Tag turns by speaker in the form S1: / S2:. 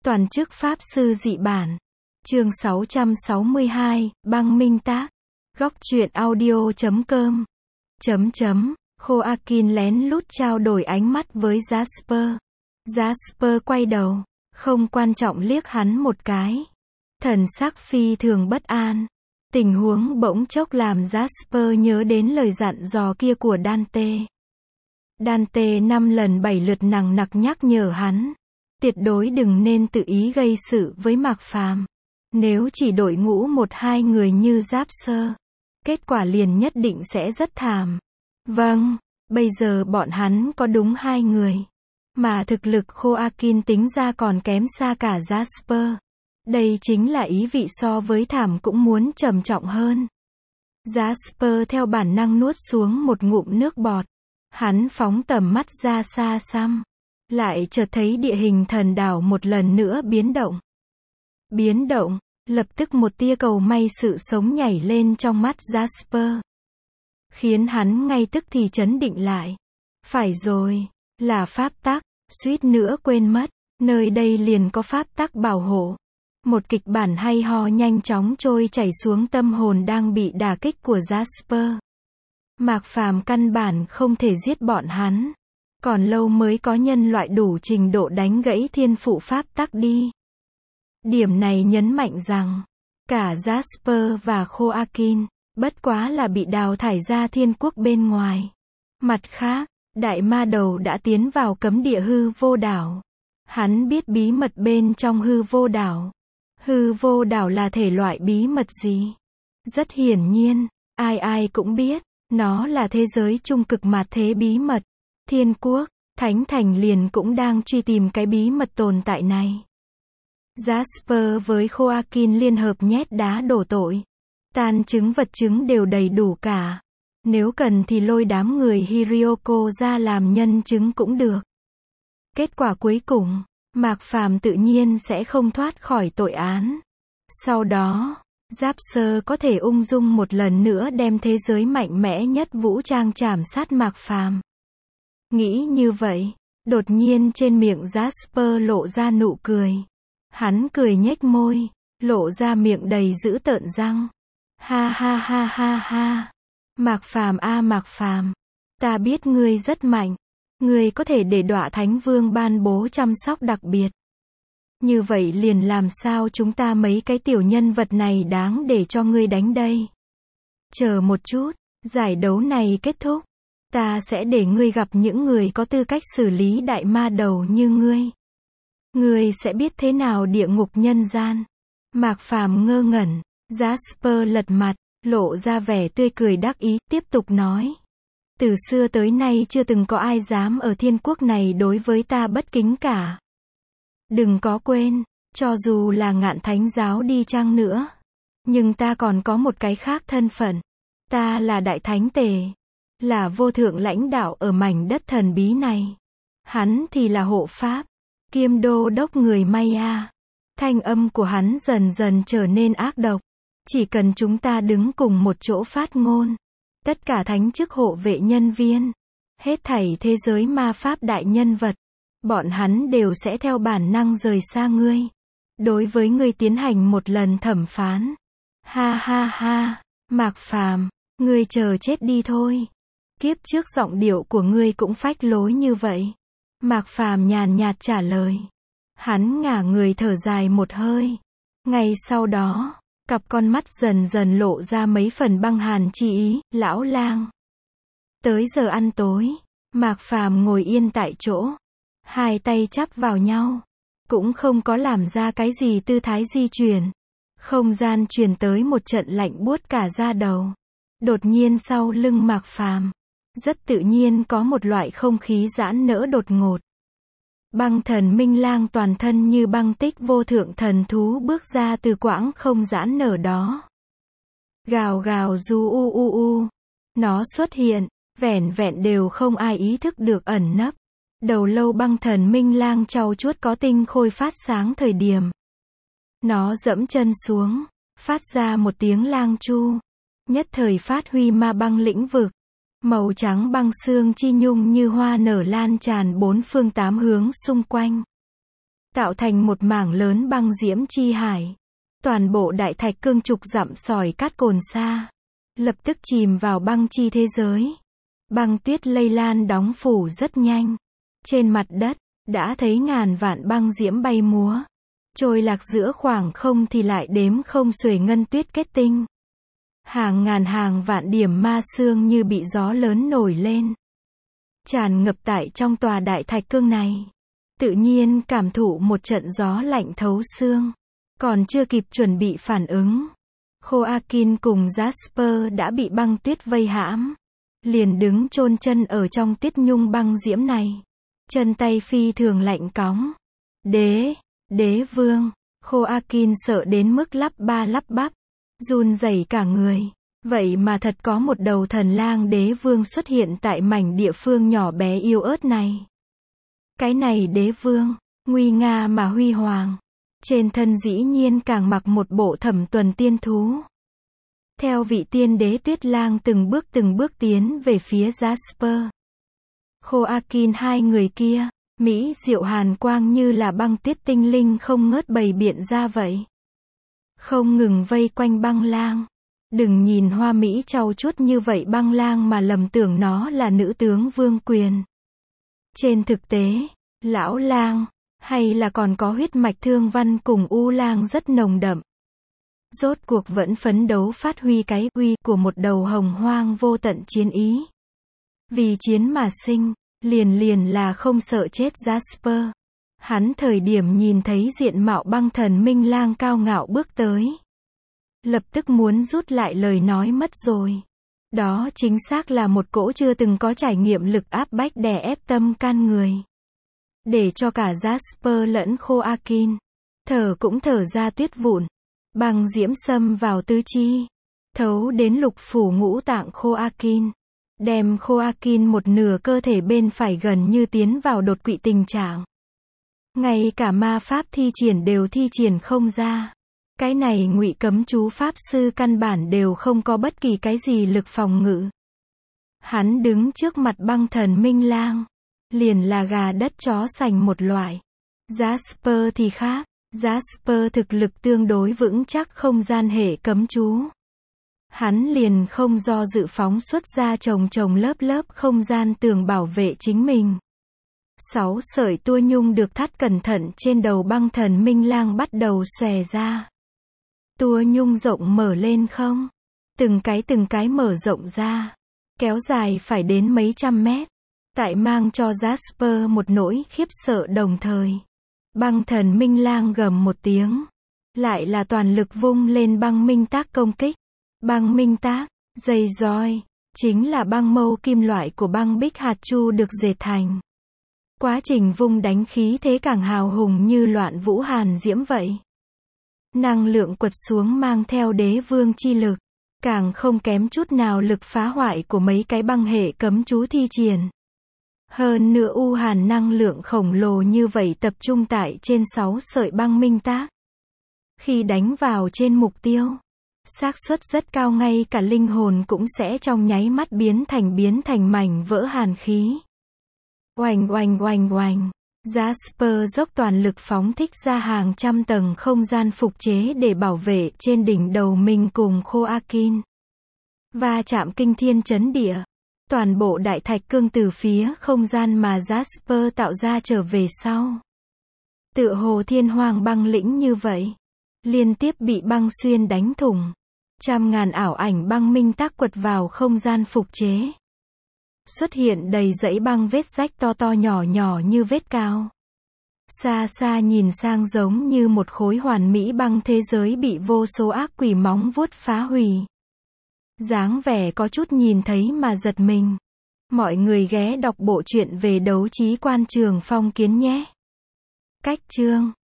S1: Toàn chức Pháp Sư dị bản. Chương 662, băng minh tác. Góc truyện audio.com. Joaquin lén lút trao đổi ánh mắt với Jasper. Jasper quay đầu, không quan trọng liếc hắn một cái. Thần sắc phi thường bất an. Tình huống bỗng chốc làm Jasper nhớ đến lời dặn dò kia của Dante. Dante 5 lần 7 lượt nằng nặc nhắc nhở hắn. Tuyệt đối đừng nên tự ý gây sự với Mạc Phàm. Nếu chỉ đội ngũ 1-2 người như Jasper, kết quả liền nhất định sẽ rất thảm. Vâng, bây giờ bọn hắn có đúng 2 người. Mà thực lực Joaquin tính ra còn kém xa cả Jasper. Đây chính là ý vị so với thảm cũng muốn trầm trọng hơn. Jasper theo bản năng nuốt xuống một ngụm nước bọt. Hắn phóng tầm mắt ra xa xăm. Lại chợt thấy địa hình thần đảo một lần nữa biến động. Lập tức một tia cầu may sự sống nhảy lên trong mắt Jasper. Khiến hắn ngay tức thì chấn định lại. Phải rồi, là pháp tắc, suýt nữa quên mất, nơi đây liền có pháp tắc bảo hộ. Một kịch bản hay ho nhanh chóng trôi chảy xuống tâm hồn đang bị đả kích của Jasper. Mạc Phàm căn bản không thể giết bọn hắn. Còn lâu mới có nhân loại đủ trình độ đánh gãy thiên phụ pháp tắc đi. Điểm này nhấn mạnh rằng, cả Jasper và Joaquin, bất quá là bị đào thải ra thiên quốc bên ngoài. Mặt khác, đại ma đầu đã tiến vào cấm địa hư vô đảo. Hắn biết bí mật bên trong hư vô đảo. Hư vô đảo là thể loại bí mật gì? Rất hiển nhiên, ai cũng biết, nó là thế giới trung cực mạt thế bí mật. Thiên quốc, Thánh Thành liền cũng đang truy tìm cái bí mật tồn tại này. Jasper với Joaquin liên hợp nhét đá đổ tội. Tàn chứng vật chứng đều đầy đủ cả. Nếu cần thì lôi đám người Hirioko ra làm nhân chứng cũng được. Kết quả cuối cùng, Mạc Phàm tự nhiên sẽ không thoát khỏi tội án. Sau đó, Jasper có thể ung dung một lần nữa đem thế giới mạnh mẽ nhất vũ trang trảm sát Mạc Phàm. Nghĩ như vậy, đột nhiên trên miệng Jasper lộ ra nụ cười. Hắn cười nhếch môi, lộ ra miệng đầy dữ tợn răng. Ha ha ha ha ha. Mạc Phàm a Mạc Phàm, ta biết ngươi rất mạnh. Ngươi có thể để Đọa Thánh Vương ban bố chăm sóc đặc biệt. Như vậy liền làm sao chúng ta mấy cái tiểu nhân vật này đáng để cho ngươi đánh đây. Chờ một chút, giải đấu này kết thúc. Ta sẽ để ngươi gặp những người có tư cách xử lý đại ma đầu như ngươi. Ngươi sẽ biết thế nào địa ngục nhân gian. Mạc Phàm ngơ ngẩn. Jasper lật mặt, lộ ra vẻ tươi cười đắc ý, tiếp tục nói. Từ xưa tới nay chưa từng có ai dám ở thiên quốc này đối với ta bất kính cả. Đừng có quên, cho dù là Ngạn Thánh giáo đi chăng nữa. Nhưng ta còn có một cái khác thân phận. Ta là Đại Thánh Tề. Là vô thượng lãnh đạo ở mảnh đất thần bí này. Hắn thì là hộ pháp, kiêm đô đốc người Maya. Thanh âm của hắn dần dần trở nên ác độc. Chỉ cần chúng ta đứng cùng một chỗ phát ngôn. Tất cả thánh chức hộ vệ nhân viên. Hết thảy thế giới ma pháp đại nhân vật. Bọn hắn đều sẽ theo bản năng rời xa ngươi. Đối với ngươi tiến hành một lần thẩm phán. Ha ha ha, Mạc Phàm, ngươi chờ chết đi thôi. Kiếp trước giọng điệu của ngươi cũng phách lối như vậy. Mạc Phàm nhàn nhạt trả lời. Hắn ngả người thở dài một hơi. Ngay sau đó, cặp con mắt dần dần lộ ra mấy phần băng hàn chi ý, lão lang. Tới giờ ăn tối, Mạc Phàm ngồi yên tại chỗ. Hai tay chắp vào nhau. Cũng không có làm ra cái gì tư thái di chuyển. Không gian truyền tới một trận lạnh buốt cả da đầu. Đột nhiên sau lưng Mạc Phàm, rất tự nhiên có một loại không khí giãn nở đột ngột. Băng thần Minh Lang toàn thân như băng tích vô thượng thần thú bước ra từ quãng không giãn nở đó. Gào gào du u u u. Nó xuất hiện, vẻn vẹn đều không ai ý thức được ẩn nấp. Đầu lâu băng thần Minh Lang trau chuốt có tinh khôi phát sáng thời điểm. Nó dẫm chân xuống, phát ra một tiếng lang chu. Nhất thời phát huy ma băng lĩnh vực. Màu trắng băng xương chi nhung như hoa nở lan tràn bốn phương tám hướng xung quanh. tạo thành một mảng lớn băng diễm chi hải. Toàn bộ đại thạch cương chục dặm sỏi cát cồn sa, lập tức chìm vào băng chi thế giới. Băng tuyết lây lan đóng phủ rất nhanh. Trên mặt đất, đã thấy ngàn vạn băng diễm bay múa. Trôi lạc giữa khoảng không thì lại đếm không xuể ngân tuyết kết tinh. Hàng ngàn hàng vạn điểm ma xương như bị gió lớn nổi lên, tràn ngập tại trong tòa đại thạch cương này. Tự nhiên cảm thụ một trận gió lạnh thấu xương. Còn chưa kịp chuẩn bị phản ứng, Joaquin cùng Jasper đã bị băng tuyết vây hãm. Liền đứng chôn chân ở trong tiết nhung băng diễm này. Chân tay phi thường lạnh cóng. Đế vương. Joaquin sợ đến mức lắp ba lắp bắp, run rẩy cả người. Vậy mà thật có một đầu thần lang đế vương xuất hiện tại mảnh địa phương nhỏ bé yếu ớt này. Cái này đế vương, nguy nga mà huy hoàng. Trên thân dĩ nhiên càng mặc một bộ thẩm tuần tiên thú. Theo vị tiên đế tuyết lang từng bước tiến về phía Jasper. Joaquin hai người kia, mỹ diệu hàn quang như là băng tuyết tinh linh không ngớt bày biện ra vậy. Không ngừng vây quanh băng lang. Đừng nhìn hoa mỹ trau chuốt như vậy băng lang mà lầm tưởng nó là nữ tướng vương quyền. Trên thực tế, lão lang, hay là còn có huyết mạch thương văn cùng u lang rất nồng đậm. Rốt cuộc vẫn phấn đấu phát huy cái uy của một đầu hồng hoang vô tận chiến ý. Vì chiến mà sinh, liền là không sợ chết Jasper. Hắn thời điểm nhìn thấy diện mạo băng thần minh lang cao ngạo bước tới, lập tức muốn rút lại lời nói mất rồi. Đó chính xác là một cỗ chưa từng có trải nghiệm lực áp bách đè ép tâm can người. Để cho cả Jasper lẫn Joaquin thở cũng thở ra tuyết vụn. Băng diễm xâm vào tứ chi, thấu đến lục phủ ngũ tạng Joaquin. Đem Joaquin một nửa cơ thể bên phải gần như tiến vào đột quỵ tình trạng. Ngay cả ma pháp thi triển đều thi triển không ra. Cái này ngụy cấm chú pháp sư căn bản đều không có bất kỳ cái gì lực phòng ngự. Hắn đứng trước mặt băng thần minh lang, liền là gà đất chó sành một loại. Jasper thì khác. Jasper thực lực tương đối vững chắc không gian hệ cấm chú. Hắn liền không do dự phóng xuất ra chồng lớp không gian tường bảo vệ chính mình. 6 sợi tua nhung được thắt cẩn thận trên đầu băng thần minh lang bắt đầu xòe ra. Tua nhung rộng mở lên không? Từng cái mở rộng ra. Kéo dài phải đến mấy trăm mét. Tại mang cho Jasper một nỗi khiếp sợ đồng thời. Băng thần minh lang gầm một tiếng. Lại là toàn lực vung lên băng minh tác công kích. Băng minh tác, dây roi, chính là băng mâu kim loại của băng bích hạt chu được dệt thành. Quá trình vung đánh khí thế càng hào hùng như loạn vũ hàn diễm vậy. Năng lượng quật xuống mang theo đế vương chi lực, càng không kém chút nào lực phá hoại của mấy cái băng hệ cấm chú thi triển. Hơn nữa u hàn năng lượng khổng lồ như vậy tập trung tại trên 6 sợi băng minh tác. Khi đánh vào trên mục tiêu, xác suất rất cao ngay cả linh hồn cũng sẽ trong nháy mắt biến thành mảnh vỡ hàn khí. Oanh. Jasper dốc toàn lực phóng thích ra hàng trăm tầng không gian phục chế để bảo vệ trên đỉnh đầu mình cùng Joaquin. Va chạm kinh thiên chấn địa. Toàn bộ đại thạch cương từ phía không gian mà Jasper tạo ra trở về sau. Tựa hồ thiên hoàng băng lĩnh như vậy. Liên tiếp bị băng xuyên đánh thủng. Trăm ngàn ảo ảnh băng minh tác quật vào không gian phục chế. Xuất hiện đầy dãy băng vết rách to nhỏ như vết cao. Xa nhìn sang giống như một khối hoàn mỹ băng thế giới bị vô số ác quỷ móng vuốt phá hủy. Dáng vẻ có chút nhìn thấy mà giật mình. Mọi người ghé đọc bộ truyện về Đấu Trí Quan Trường Phong Kiến nhé. Cách chương